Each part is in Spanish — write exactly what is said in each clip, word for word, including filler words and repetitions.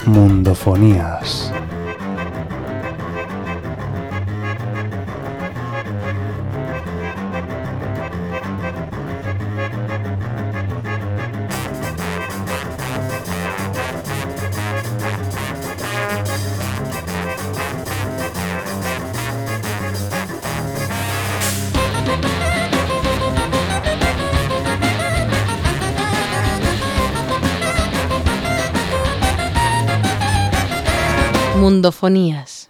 Mundofonías. Mundofonías.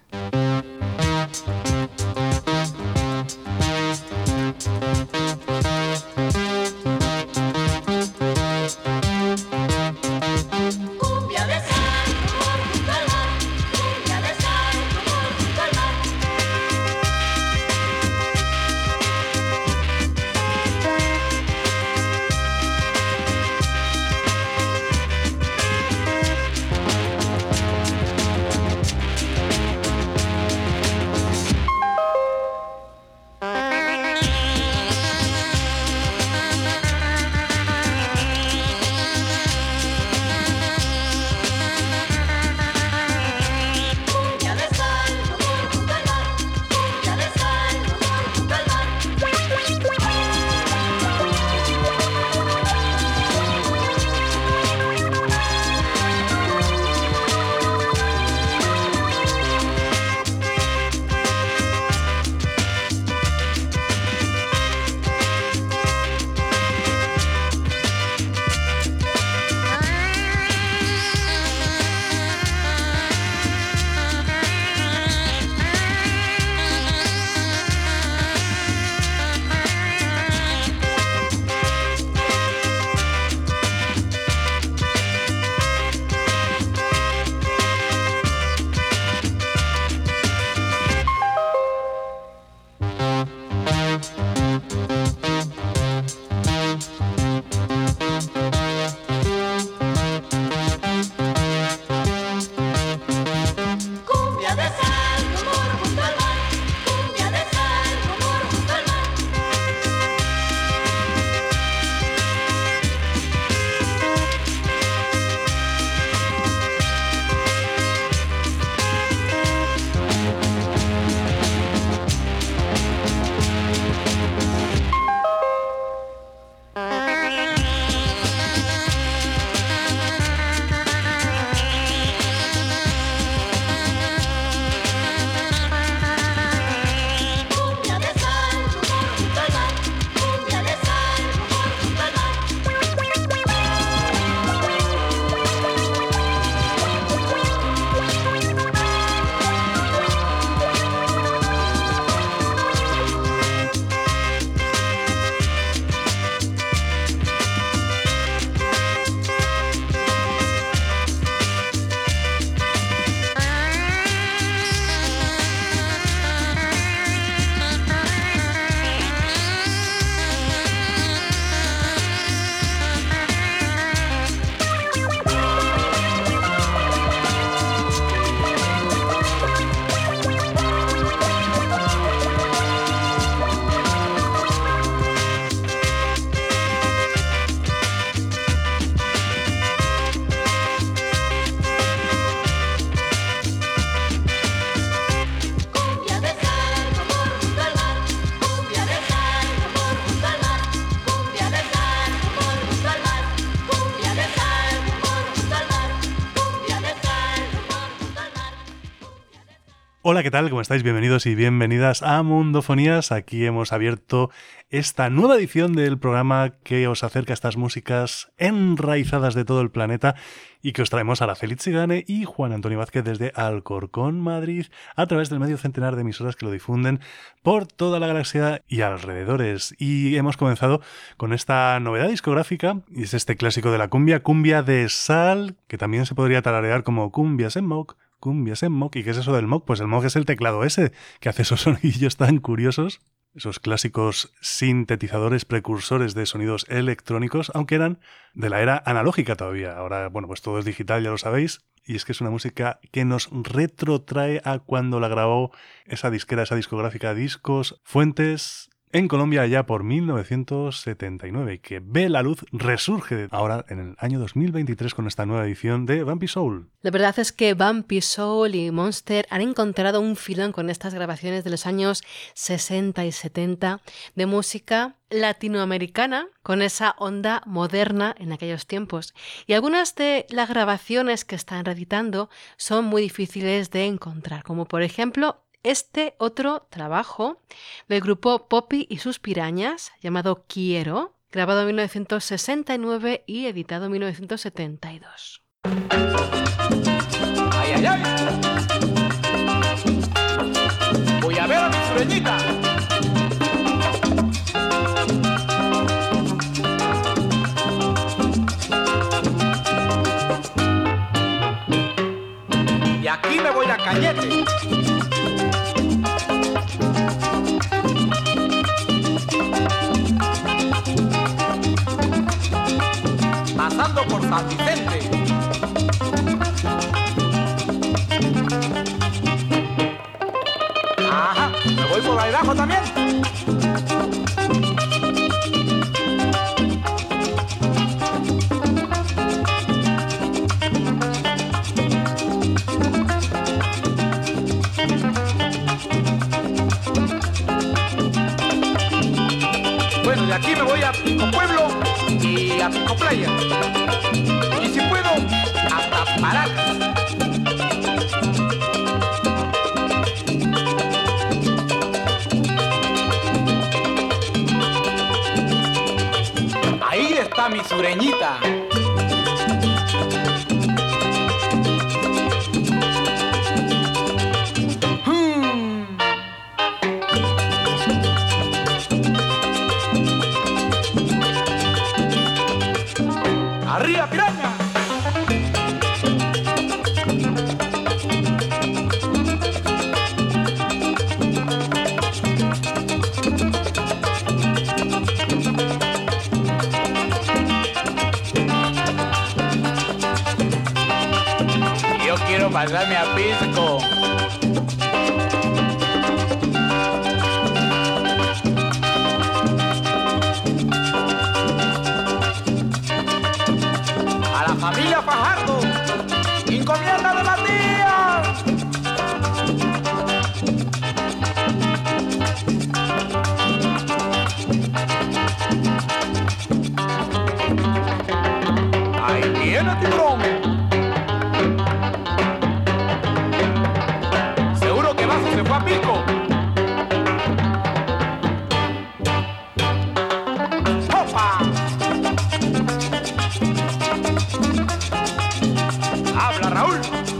Hola, ¿qué tal? ¿Cómo estáis? Bienvenidos y bienvenidas a Mundofonías. Aquí hemos abierto esta nueva edición del programa que os acerca a estas músicas enraizadas de todo el planeta y que os traemos a Araceli Zigane y Juan Antonio Vázquez desde Alcorcón, Madrid, a través del medio centenar de emisoras que lo difunden por toda la galaxia y alrededores. Y hemos comenzado con esta novedad discográfica, y es este clásico de la cumbia, Cumbia de Sal, que también se podría tararear como Cumbias en Mock, Cumbias en Mock. ¿Y qué es eso del Mock? Pues el Mock es el teclado ese que hace esos sonidillos tan curiosos, esos clásicos sintetizadores precursores de sonidos electrónicos, aunque eran de la era analógica todavía. Ahora, bueno, pues todo es digital, ya lo sabéis, y es que es una música que nos retrotrae a cuando la grabó esa disquera, esa discográfica Discos Fuentes, en Colombia ya por mil novecientos setenta y nueve y que ve la luz, resurge ahora en el año dos mil veintitrés con esta nueva edición de Bumpy Soul. La verdad es que Bumpy Soul y Monster han encontrado un filón con estas grabaciones de los años sesenta y setenta de música latinoamericana con esa onda moderna en aquellos tiempos. Y algunas de las grabaciones que están reeditando son muy difíciles de encontrar, como por ejemplo este otro trabajo del grupo Poppy y sus Pirañas, llamado Quiero, grabado en mil novecientos sesenta y nueve y editado en mil novecientos setenta y dos. ¡Ay, ay, ay! Voy a ver a mi sureñita. Y aquí me voy a Cañete. Pasando por San Vicente. Ajá, me voy por ahí abajo también. Bueno, de aquí me voy a Pico Pueblo y a Pico Playa. Y si puedo, hasta Paracas. Ahí está mi sureñita. Hmm. ¡Arriba, piraña! Yo quiero pasarme a Pisco. A la familia Fajardo, encomienda de la tía. Ahí viene tiburón. Seguro que Vaso se fue a Pico. ¡Opa! Habla, Raúl.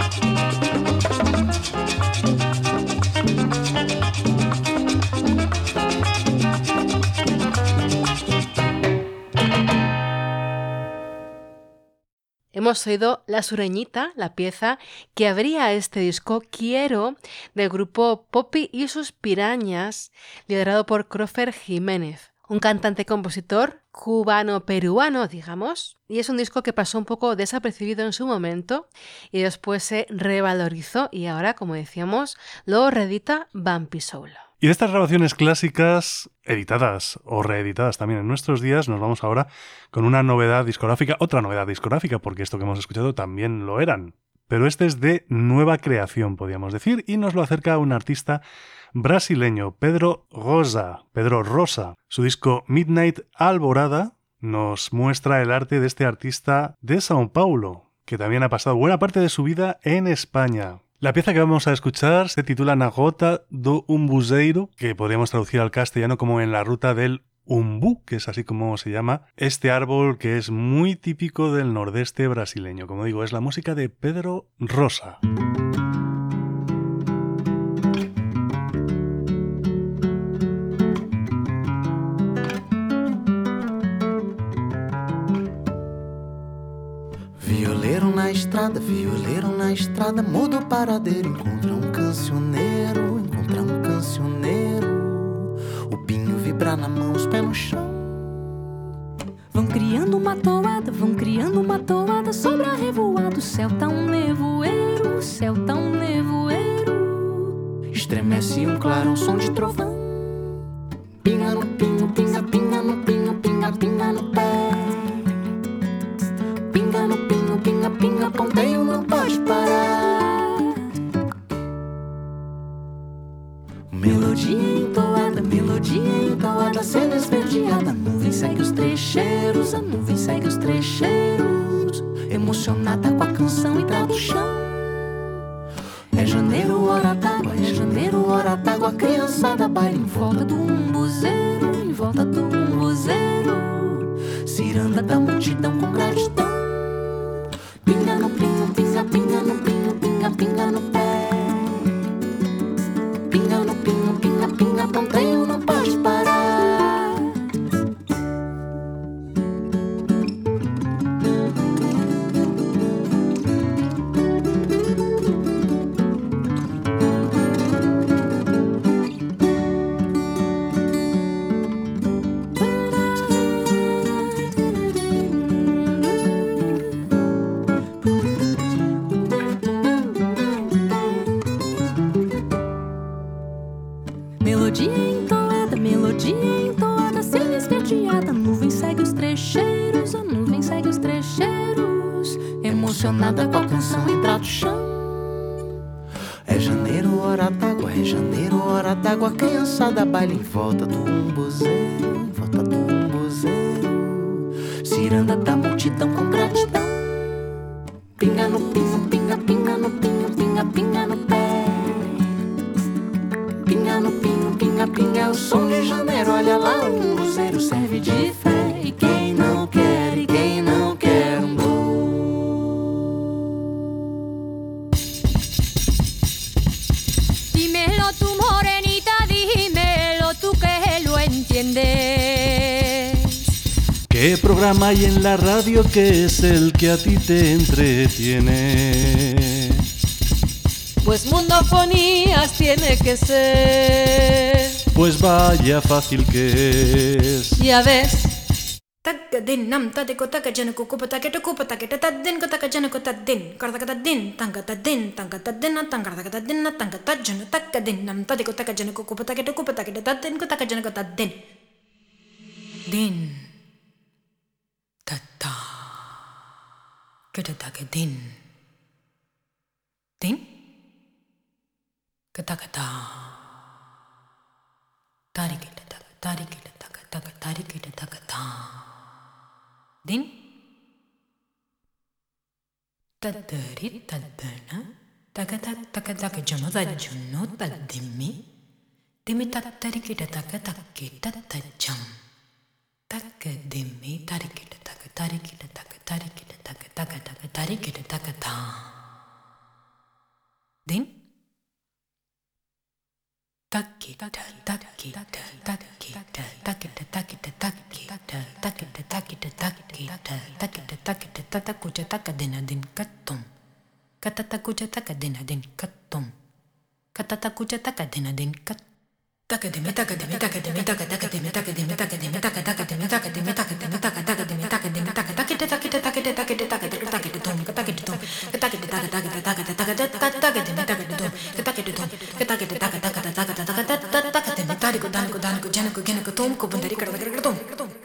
Hemos oído La Sureñita, la pieza que abría este disco Quiero, del grupo Poppy y sus Pirañas, liderado por Crofer Jiménez, un cantante-compositor cubano-peruano, digamos, y es un disco que pasó un poco desapercibido en su momento y después se revalorizó y ahora, como decíamos, lo reedita Bumpy Soul. Y de estas grabaciones clásicas, editadas o reeditadas también en nuestros días, nos vamos ahora con una novedad discográfica, otra novedad discográfica, porque esto que hemos escuchado también lo eran. Pero este es de nueva creación, podríamos decir, y nos lo acerca un artista brasileño, Pedro Rosa, Pedro Rosa. Su disco Midnight Alborada nos muestra el arte de este artista de São Paulo, que también ha pasado buena parte de su vida en España. La pieza que vamos a escuchar se titula Na Rota do Umbuzeiro, que podríamos traducir al castellano como En la ruta del umbú, que es así como se llama este árbol que es muy típico del nordeste brasileño. Como digo, es la música de Pedro Rosa. Violeiro na estrada, violeiro na estrada, muda o paradeiro, encontra um cancioneiro, encontra um cancioneiro. O pinho vibra na mão, os pés no chão. Vão criando uma toada, vão criando uma toada sobre a revoada. O céu tá um nevoeiro, o céu tá um nevoeiro. Estremece um clarão, som de trovão. Pinga no pinho, pinga, pinga no pinho, pinga, pinga no pé. Pinga no pinho, pinga, pinga, ponteio, não pode parar. Melodia entoada, melodia entoada, cena esverdeada. A nuvem segue os trecheiros, a nuvem segue os trecheiros. Emocionada com a canção e trata o chão. É janeiro, hora d'água, é janeiro, hora d'água. A criançada baila em volta do umbuzeiro, em volta do umbuzeiro. Ciranda da multidão com gratidão. Pinga no pinho, pinga, pinga no pinho, pinga, pinga no pé. Pinga no pinho, pinga, pinga, ponteio, não pode parar. Emocionada com a canção e trata o chão. É janeiro, hora d'água, é janeiro, hora d'água. A criançada baila em volta do umbuzeiro, em volta do umbuzeiro. Ciranda da multidão com gratidão. Pinga no pinho, pinga, pinga no pinho, pinga, pinga no pé. Pinga no pinho, pinga, pinga, é o som de janeiro. Olha lá, o umbuzeiro serve de fé. E quem não quer, e quem não quer um bom. ¿Qué programa hay en la radio que es el que a ti te entretiene? Pues Mundofonías tiene que ser. Pues vaya fácil que es. Ya ves. Takadinam tadiko takajanako kupataketa kupataketa tadin kotakajanako tadin kardakatadin tankatadin tankatadin tankardakatadin tankatajana takadinam tadiko takajanako kupataketa kupataketa tadin kotakajanako tadin din tata ketatakadin din katakata tariketa tariketa takataka tariketa takata din tadari tadana takata takataka jamada junno tadimi dimi tatarikita takatakita tajam takadimi tarikita takatarikita takatarikita takataka tarikita takata din takita takita takita takita takita takita takita takita takita takita takita tatakuja takadena din katum katatakuja takadena din katum katatakuja takadena din kat takademi takademi takademi takademi takademi takademi takademi takademi takademi takademi takademi takademi takademi takita takita takita takita takita tum takita tum takita takita takita takita takademi takita tum takita tum takita takita takita takita takademi tariku daniku daniku janaku genaku tum kubundari kadakada tum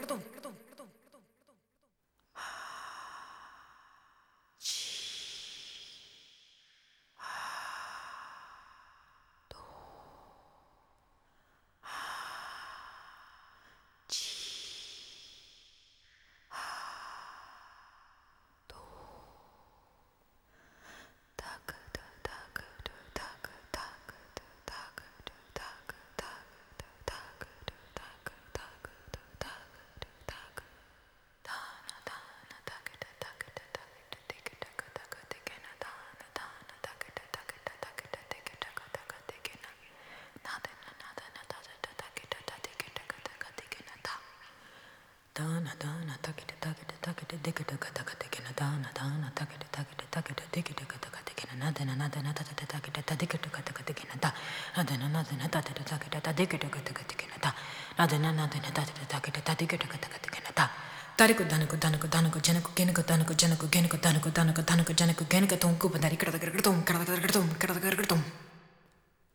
dana dana takita takita takita dikita kata kata kena dana dana takita takita takita dikita kata kata kena nadana nadana takita takita takita kata kata kena da nadana nadana takita takita takita kata kata kena da nadana nadana takita takita takita kata kata kena da tariku danaku danaku danaku janaku genaku danaku janaku genaku danaku danaku danaku janaku genaku tum kupa dari kata kata tum kata kata tum kata kata tum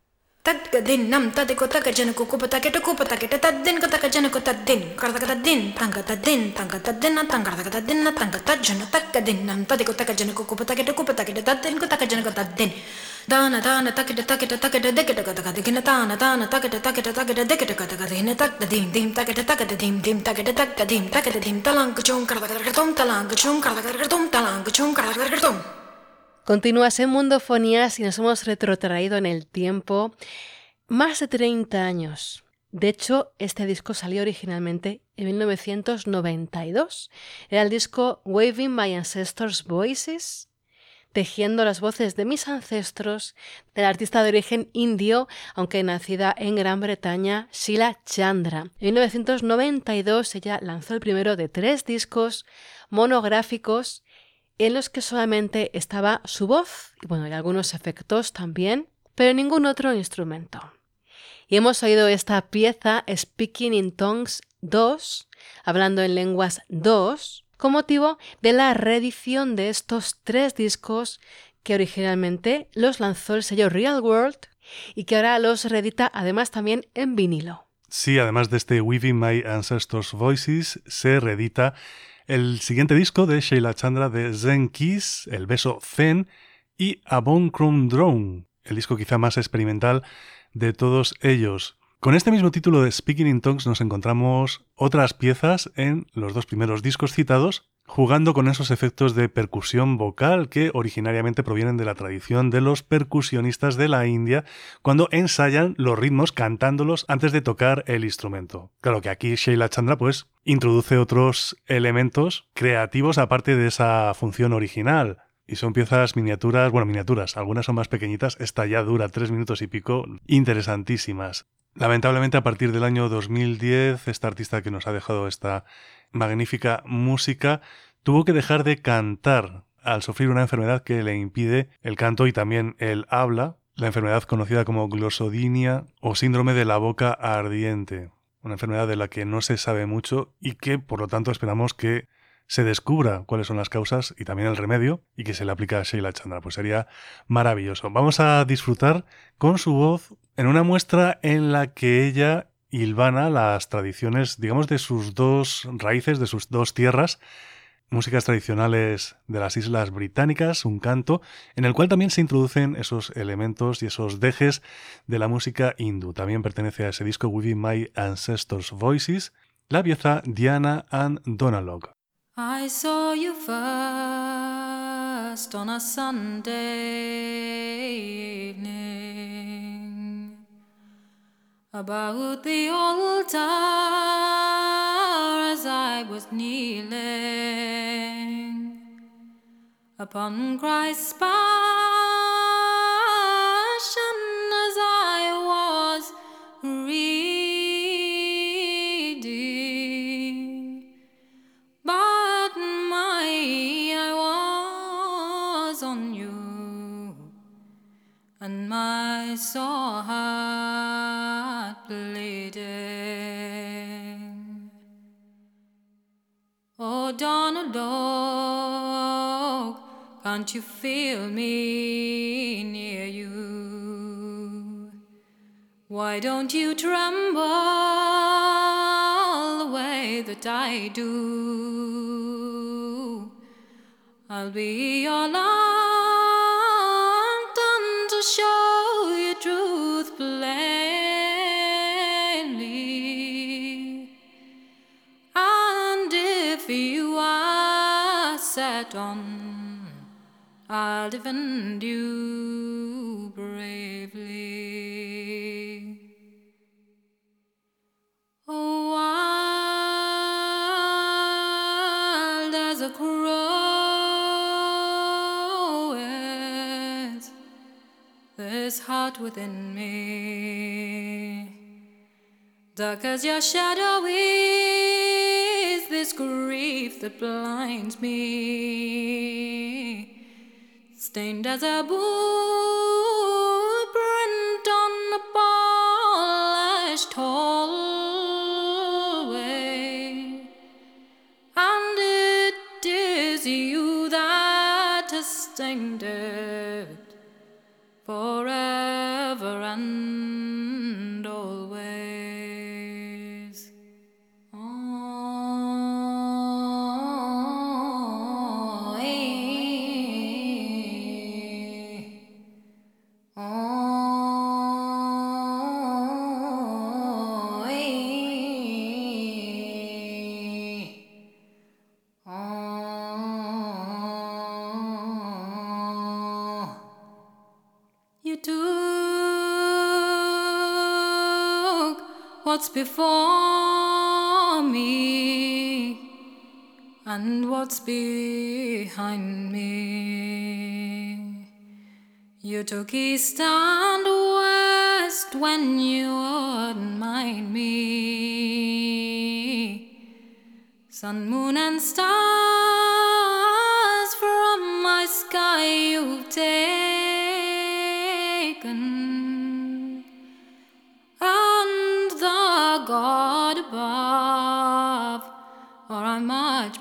Tadgadin nam tadiko takajanako kupatake to kupatake tadin kotakajanako tadin kartakatadin tangatadin tangatadin tangatadin tangatajana takadin nam tadiko takajanako kupatake to kupatake tadin kotakajanako tadin dana dana takita takita takita dekita takita dana dana takita takita takita dekita takita takita dim takita takita dim dim takita takita dim takita dim talangachum kartakaratum talangachum kartakaratum talangachum kartakaratum. Continúas en Mundofonías y nos hemos retrotraído en el tiempo más de treinta años. De hecho, este disco salió originalmente en mil novecientos noventa y dos. Era el disco Waving My Ancestors' Voices, tejiendo las voces de mis ancestros, del artista de origen indio, aunque nacida en Gran Bretaña, Sheila Chandra. En mil novecientos noventa y dos ella lanzó el primero de tres discos monográficos en los que solamente estaba su voz y, bueno, y algunos efectos también, pero ningún otro instrumento. Y hemos oído esta pieza Speaking in Tongues dos, hablando en lenguas dos, con motivo de la reedición de estos tres discos que originalmente los lanzó el sello Real World y que ahora los reedita además también en vinilo. Sí, además de este Weaving My Ancestors' Voices, se reedita el siguiente disco de Sheila Chandra de Zen Kiss, El beso Zen, y A Bone Chrome Drone, el disco quizá más experimental de todos ellos. Con este mismo título de Speaking in Tongues nos encontramos otras piezas en los dos primeros discos citados, jugando con esos efectos de percusión vocal que originariamente provienen de la tradición de los percusionistas de la India cuando ensayan los ritmos cantándolos antes de tocar el instrumento. Claro que aquí Sheila Chandra pues introduce otros elementos creativos aparte de esa función original. Y son piezas miniaturas, bueno, miniaturas, algunas son más pequeñitas, esta ya dura tres minutos y pico, interesantísimas. Lamentablemente a partir del año dos mil diez, esta artista que nos ha dejado esta magnífica música tuvo que dejar de cantar al sufrir una enfermedad que le impide el canto y también el habla, la enfermedad conocida como glosodinia o síndrome de la boca ardiente, una enfermedad de la que no se sabe mucho y que por lo tanto esperamos que se descubra cuáles son las causas y también el remedio y que se le aplique a Sheila Chandra. Pues sería maravilloso. Vamos a disfrutar con su voz en una muestra en la que ella hilvana las tradiciones, digamos, de sus dos raíces, de sus dos tierras, músicas tradicionales de las Islas Británicas, un canto en el cual también se introducen esos elementos y esos dejes de la música hindú. También pertenece a ese disco Weaving My Ancestors' Voices, la pieza Diana and Donalog. I saw you first on a Sunday evening about the altar as I was kneeling upon Christ's passion as I was reading, but my eye was on you and my sore heart bleeding. Oh, Donald, can't you feel me near you? Why don't you tremble the way that I do? I'll be your lantern to show you truth plainly. And if you are set on, I'll defend you bravely. Oh, wild as a crow is this heart within me, dark as your shadow is this grief that blinds me, stained as a blueprint on a polished hallway, and it is you that has stained it forever and what's before me and what's behind me. You took east and west when you wouldn't mind me. Sun, moon and stars from my sky you've taken, and the God above, or I'm much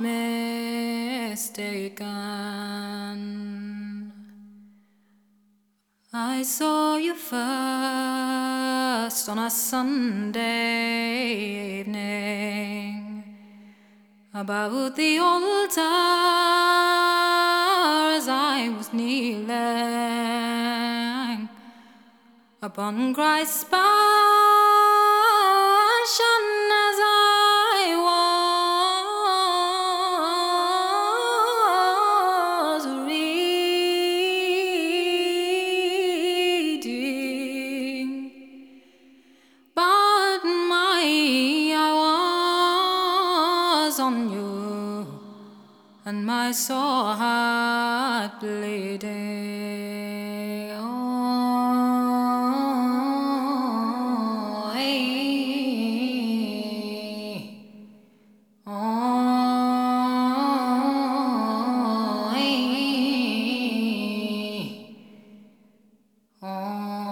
mistaken. I saw you first on a Sunday evening about the altar as I was kneeling upon Christ's passion as I was reading, but my eye was on you and my sore heart bleeding. Oh, hey. Oh, hey. Oh.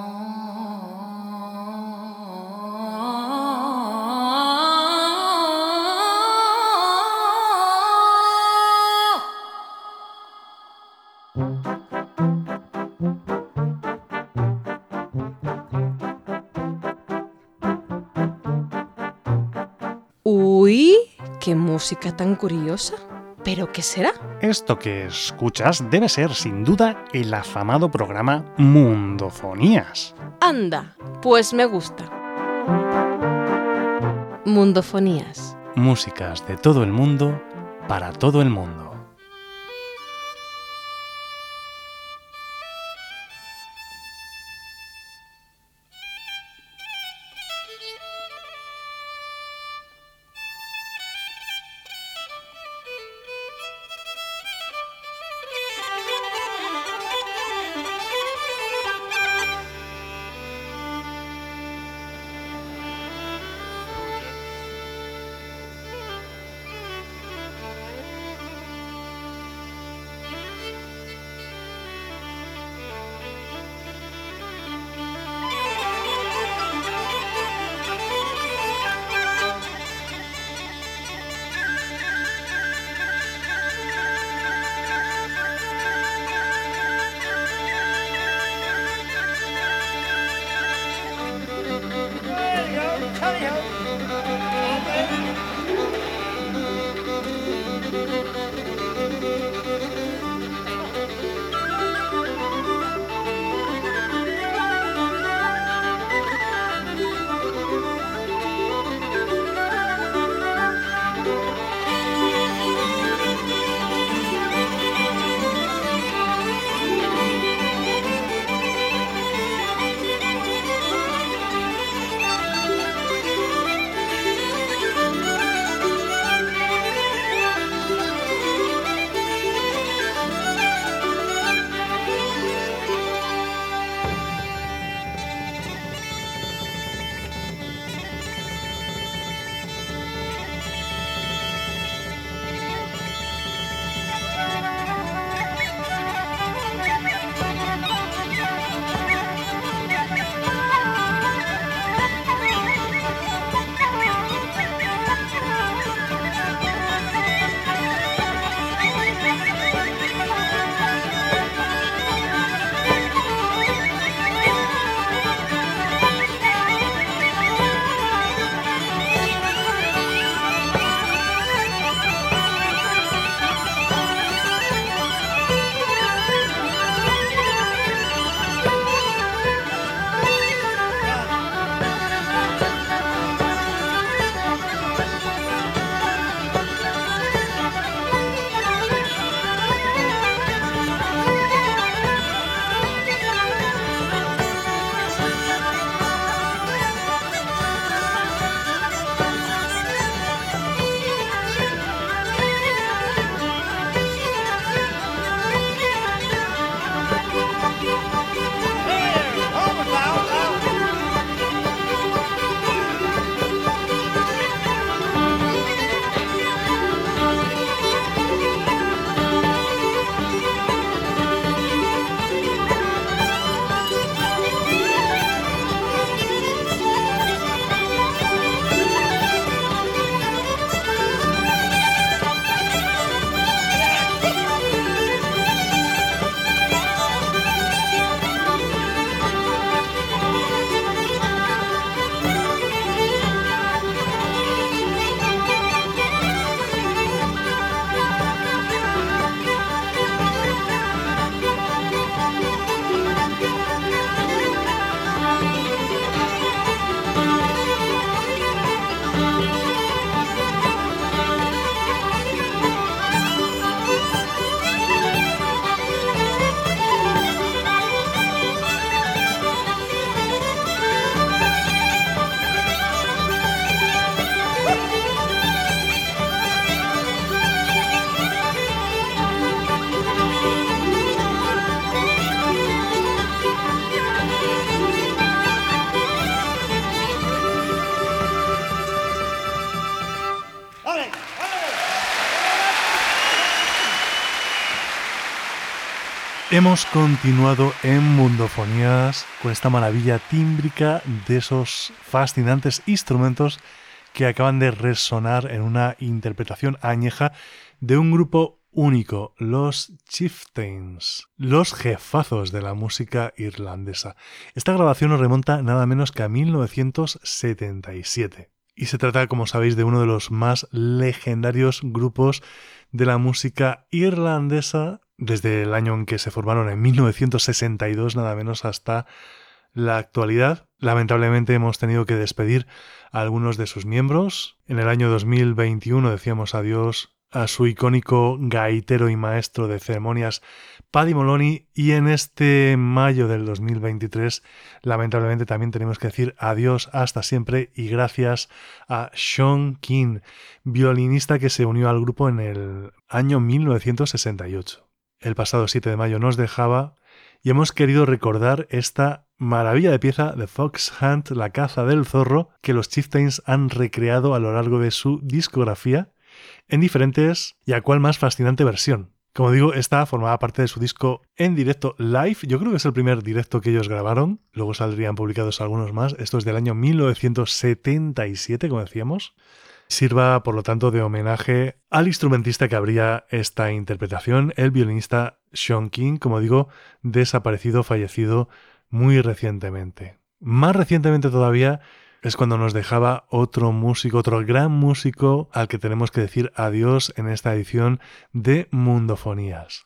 Uy, qué música tan curiosa. ¿Pero qué será? Esto que escuchas debe ser, sin duda, el afamado programa Mundofonías. Anda, pues me gusta. Mundofonías. Músicas de todo el mundo, para todo el mundo. Hemos continuado en Mundofonías con esta maravilla tímbrica de esos fascinantes instrumentos que acaban de resonar en una interpretación añeja de un grupo único, los Chieftains, los jefazos de la música irlandesa. Esta grabación nos remonta nada menos que a mil novecientos setenta y siete. Y se trata, como sabéis, de uno de los más legendarios grupos de la música irlandesa desde el año en que se formaron, en mil novecientos sesenta y dos, nada menos, hasta la actualidad. Lamentablemente hemos tenido que despedir a algunos de sus miembros. En el año dos mil veintiuno decíamos adiós a su icónico gaitero y maestro de ceremonias, Paddy Moloney, y en este mayo del dos mil veintitrés lamentablemente también tenemos que decir adiós hasta siempre y gracias a Sean King, violinista que se unió al grupo en el año mil novecientos sesenta y ocho. El pasado siete de mayo nos dejaba y hemos querido recordar esta maravilla de pieza de Fox Hunt, la caza del zorro, que los Chieftains han recreado a lo largo de su discografía en diferentes y a cual más fascinante versión. Como digo, esta formaba parte de su disco en directo live. Yo creo que es el primer directo que ellos grabaron. Luego saldrían publicados algunos más. Esto es del año mil novecientos setenta y siete, como decíamos. Sirva, por lo tanto, de homenaje al instrumentista que abría esta interpretación, el violinista Sean King, como digo, desaparecido, fallecido muy recientemente. Más recientemente todavía es cuando nos dejaba otro músico, otro gran músico al que tenemos que decir adiós en esta edición de Mundofonías.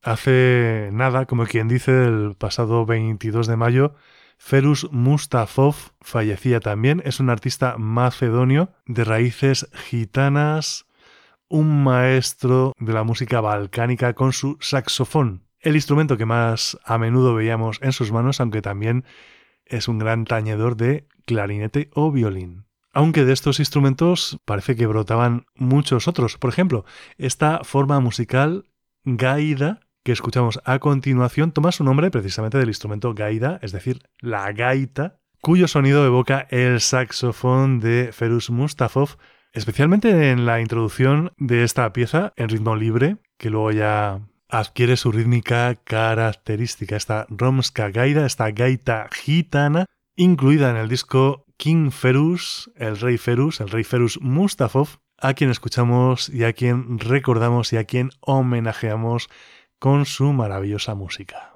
Hace nada, como quien dice, el pasado veintidós de mayo, Ferus Mustafov fallecía también. Es un artista macedonio de raíces gitanas, un maestro de la música balcánica con su saxofón, el instrumento que más a menudo veíamos en sus manos, aunque también es un gran tañedor de clarinete o violín. Aunque de estos instrumentos parece que brotaban muchos otros. Por ejemplo, esta forma musical gaida que escuchamos a continuación toma su nombre precisamente del instrumento gaida, es decir, la gaita, cuyo sonido evoca el saxofón de Ferus Mustafov, especialmente en la introducción de esta pieza en ritmo libre, que luego ya adquiere su rítmica característica, esta romska gaida, esta gaita gitana, incluida en el disco King Ferus, el rey Ferus, el rey Ferus Mustafov, a quien escuchamos y a quien recordamos y a quien homenajeamos con su maravillosa música.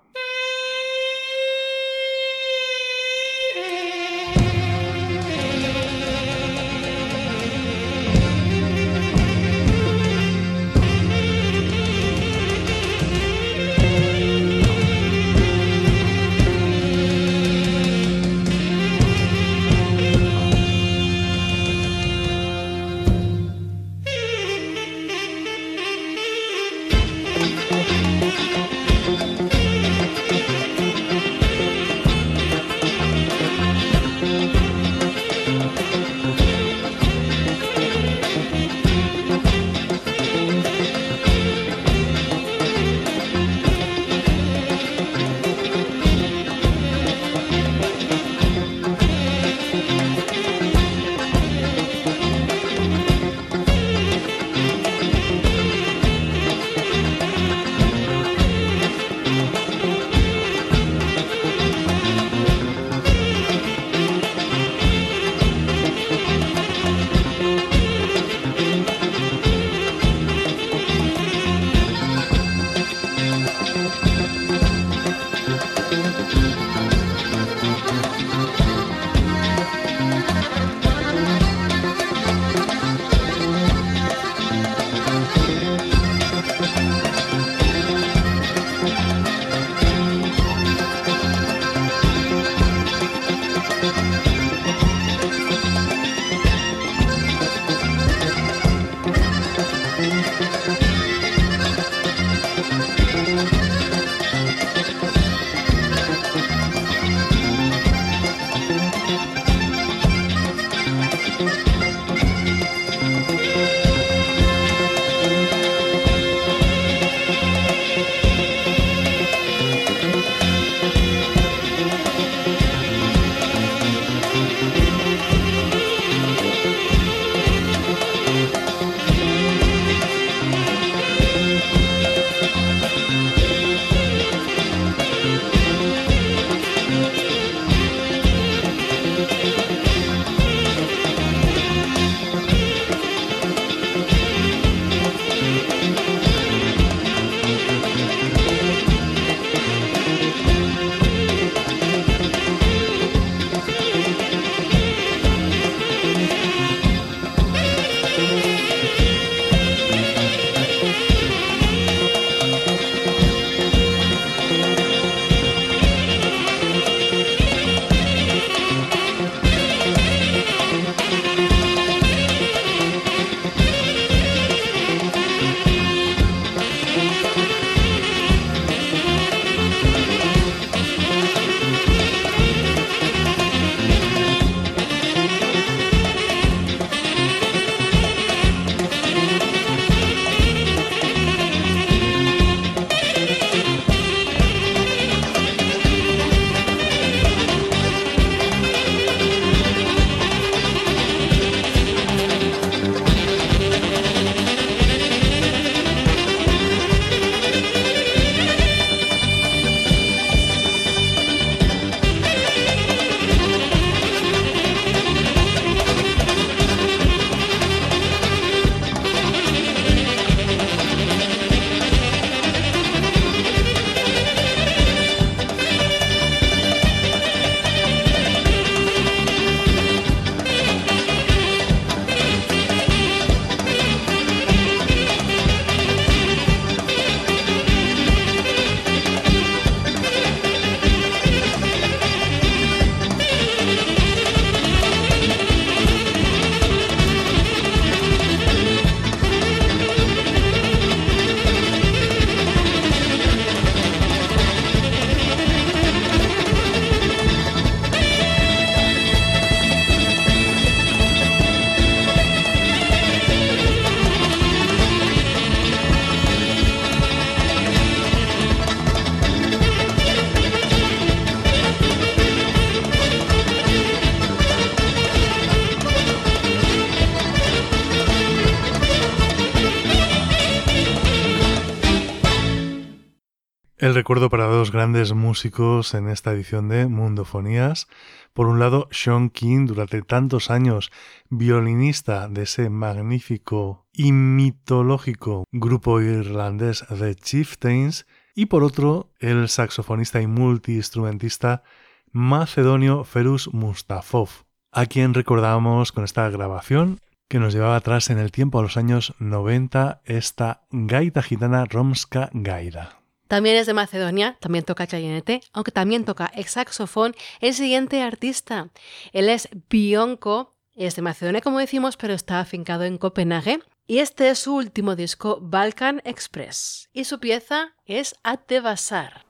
El recuerdo para dos grandes músicos en esta edición de Mundofonías. Por un lado, Sean King, durante tantos años violinista de ese magnífico y mitológico grupo irlandés The Chieftains, y por otro, el saxofonista y multiinstrumentista macedonio Ferus Mustafov, a quien recordábamos con esta grabación que nos llevaba atrás en el tiempo a los años noventa, esta gaita gitana Romska Gaida. También es de Macedonia, también toca clarinete, aunque también toca el saxofón el siguiente artista. Él es Bionko, es de Macedonia como decimos, pero está afincado en Copenhague. Y este es su último disco, Balkan Express. Y su pieza es Atevasar.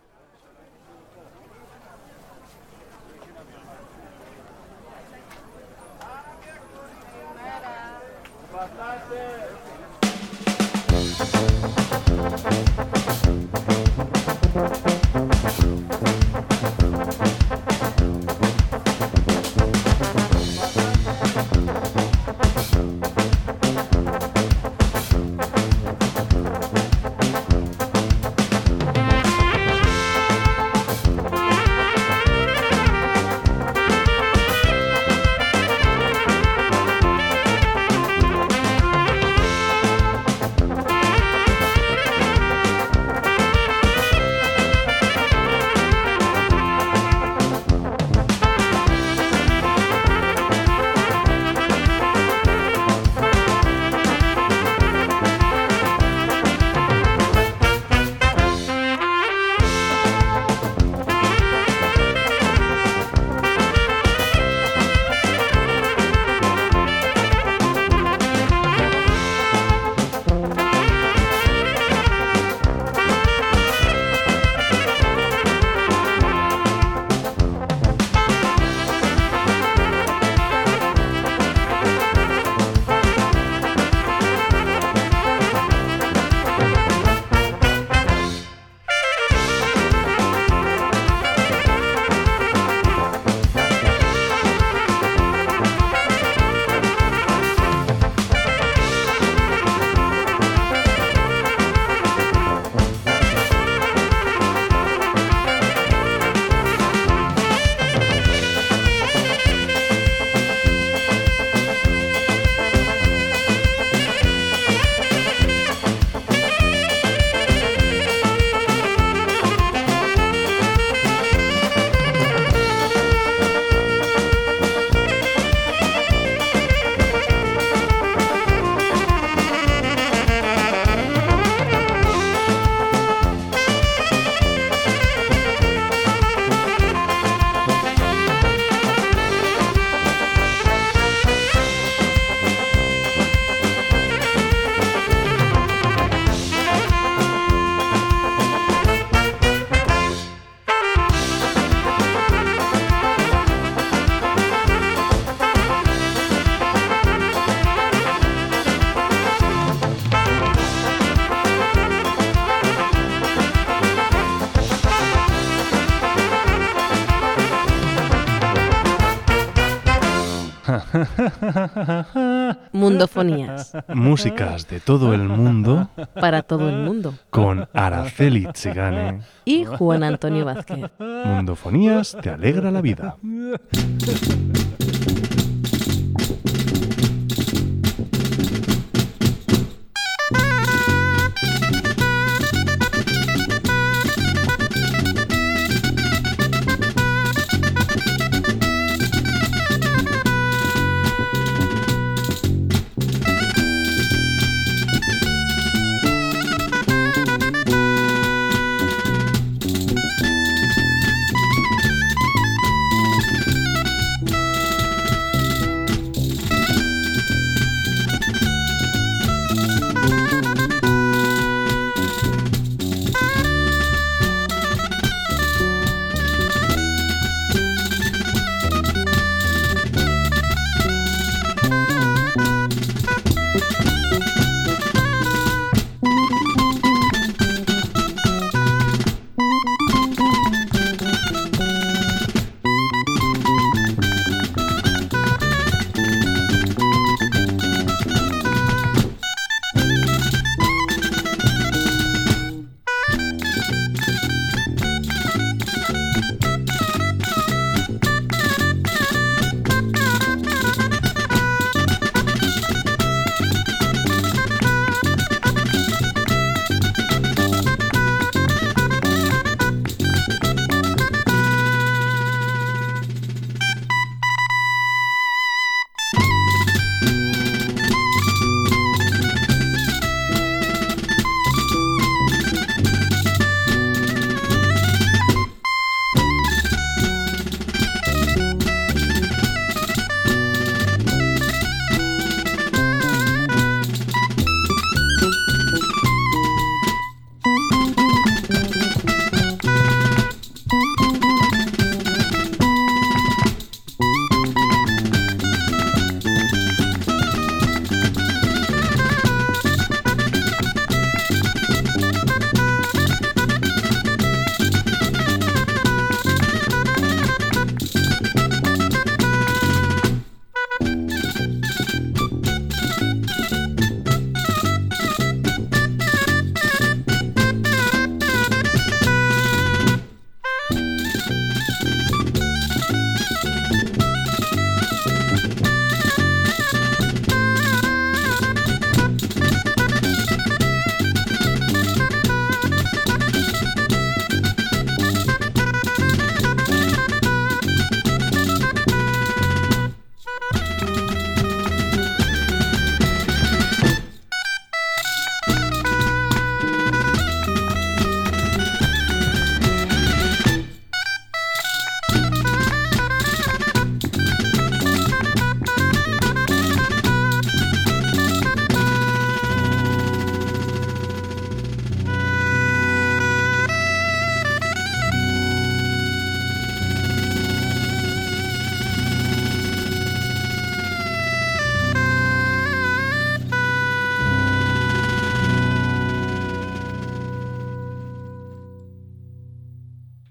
Mundofonías. Músicas de todo el mundo. Para todo el mundo. Con Araceli Tsigane. Y Juan Antonio Vázquez. Mundofonías te alegra la vida.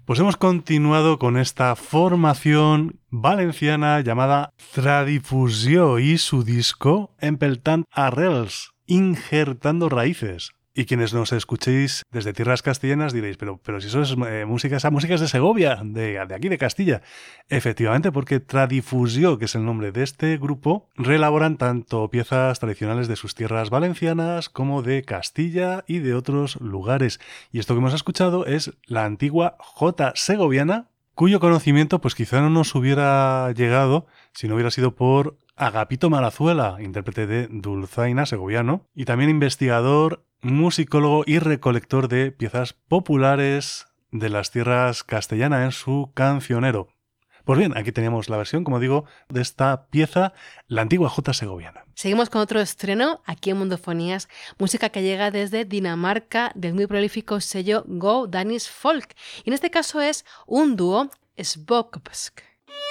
Pues hemos continuado con esta formación valenciana llamada Tradifusió y su disco Empeltant Arrels, injertando raíces. Y quienes nos escuchéis desde tierras castellanas diréis, pero, pero si eso es eh, música, esa música es de Segovia, de, de aquí de Castilla. Efectivamente, porque Tradifusió, que es el nombre de este grupo, reelaboran tanto piezas tradicionales de sus tierras valencianas como de Castilla y de otros lugares. Y esto que hemos escuchado es la antigua jota segoviana, cuyo conocimiento pues quizá no nos hubiera llegado si no hubiera sido por Agapito Marazuela, intérprete de dulzaina segoviano, y también investigador, musicólogo y recolector de piezas populares de las tierras castellanas en su cancionero. Pues bien, aquí teníamos la versión, como digo, de esta pieza, la antigua jota segoviana. Seguimos con otro estreno aquí en Mundofonías, música que llega desde Dinamarca del muy prolífico sello Go Danish Folk. Y en este caso es un dúo, Svokbsk.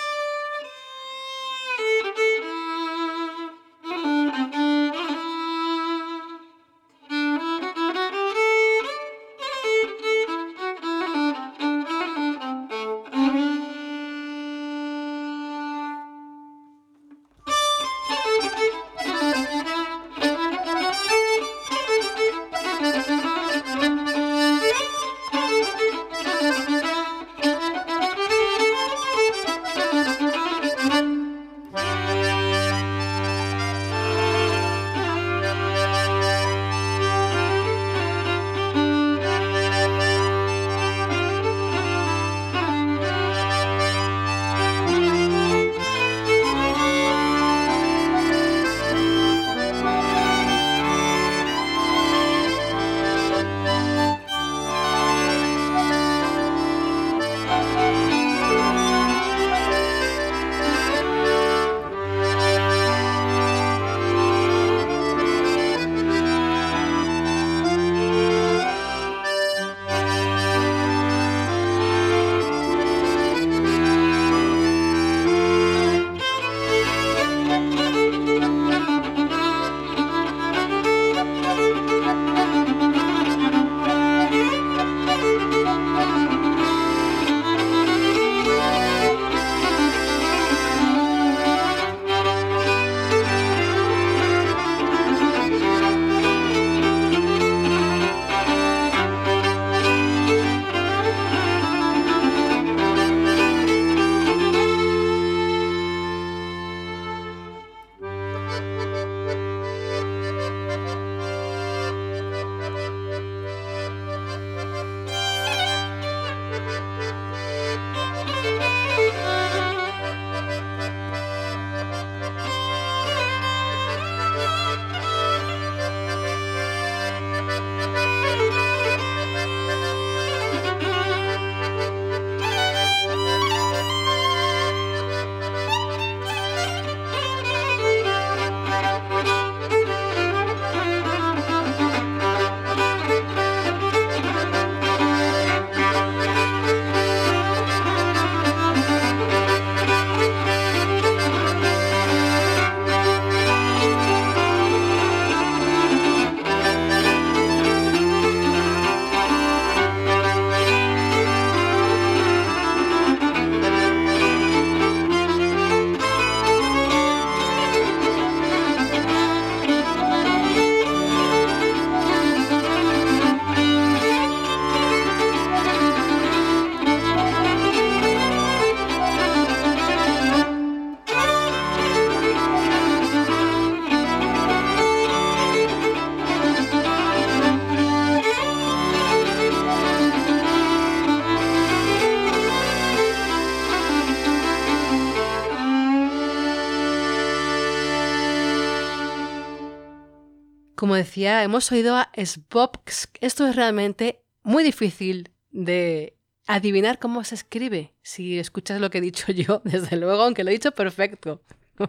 Como decía, hemos oído a Svokbsk. Esto es realmente muy difícil de adivinar cómo se escribe. Si escuchas lo que he dicho yo, desde luego, aunque lo he dicho perfecto.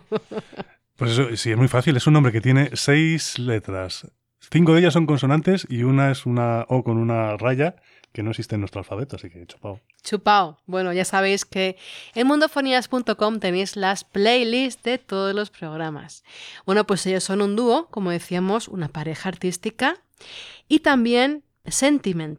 Pues eso, sí, es muy fácil. Es un nombre que tiene seis letras. Cinco de ellas son consonantes y una es una O con una raya que no existe en nuestro alfabeto, así que chupao. Chupao. Bueno, ya sabéis que en mundofonías punto com tenéis las playlists de todos los programas. Bueno, pues ellos son un dúo, como decíamos, una pareja artística y también sentimental.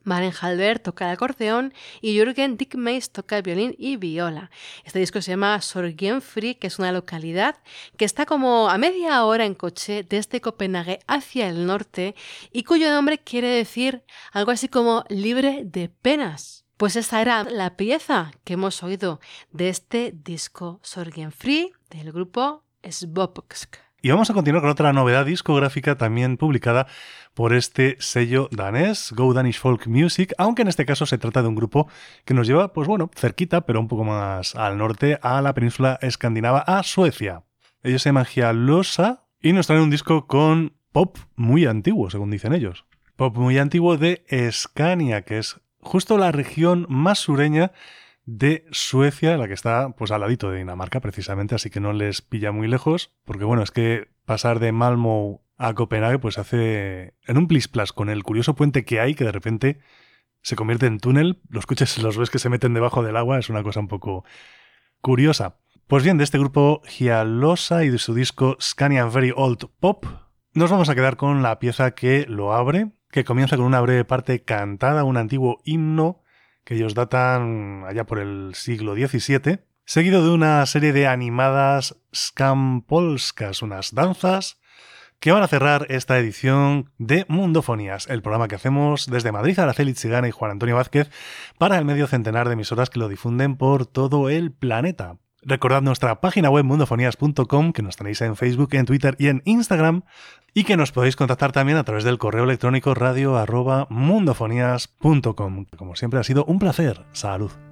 Maren Halberg toca el acordeón y Jürgen Dickmeis toca el violín y viola. Este disco se llama Sorgenfri, que es una localidad que está como a media hora en coche desde Copenhague hacia el norte y cuyo nombre quiere decir algo así como libre de penas. Pues esta era la pieza que hemos oído de este disco Sorgenfri del grupo Svopsk. Y vamos a continuar con otra novedad discográfica también publicada por este sello danés, Go Danish Folk Music, aunque en este caso se trata de un grupo que nos lleva, pues bueno, cerquita, pero un poco más al norte, a la península escandinava, a Suecia. Ellos se llaman Hjalosa y nos traen un disco con pop muy antiguo, según dicen ellos. Pop muy antiguo de Scania, que es justo la región más sureña de Suecia, la que está pues al ladito de Dinamarca precisamente, así que no les pilla muy lejos, porque bueno, es que pasar de Malmö a Copenhague pues hace en un plis-plas con el curioso puente que hay, que de repente se convierte en túnel, los coches los ves que se meten debajo del agua, es una cosa un poco curiosa. Pues bien, de este grupo Hjalosa y de su disco Scania Very Old Pop, nos vamos a quedar con la pieza que lo abre, que comienza con una breve parte cantada, un antiguo himno que ellos datan allá por el siglo diecisiete, seguido de una serie de animadas skampolskas, unas danzas, que van a cerrar esta edición de Mundofonías, el programa que hacemos desde Madrid, Araceli Chigana y Juan Antonio Vázquez, para el medio centenar de emisoras que lo difunden por todo el planeta. Recordad nuestra página web mundofonías punto com, que nos tenéis en Facebook, en Twitter y en Instagram, y que nos podéis contactar también a través del correo electrónico radio arroba mundofonías punto com. Como siempre ha sido un placer. Salud.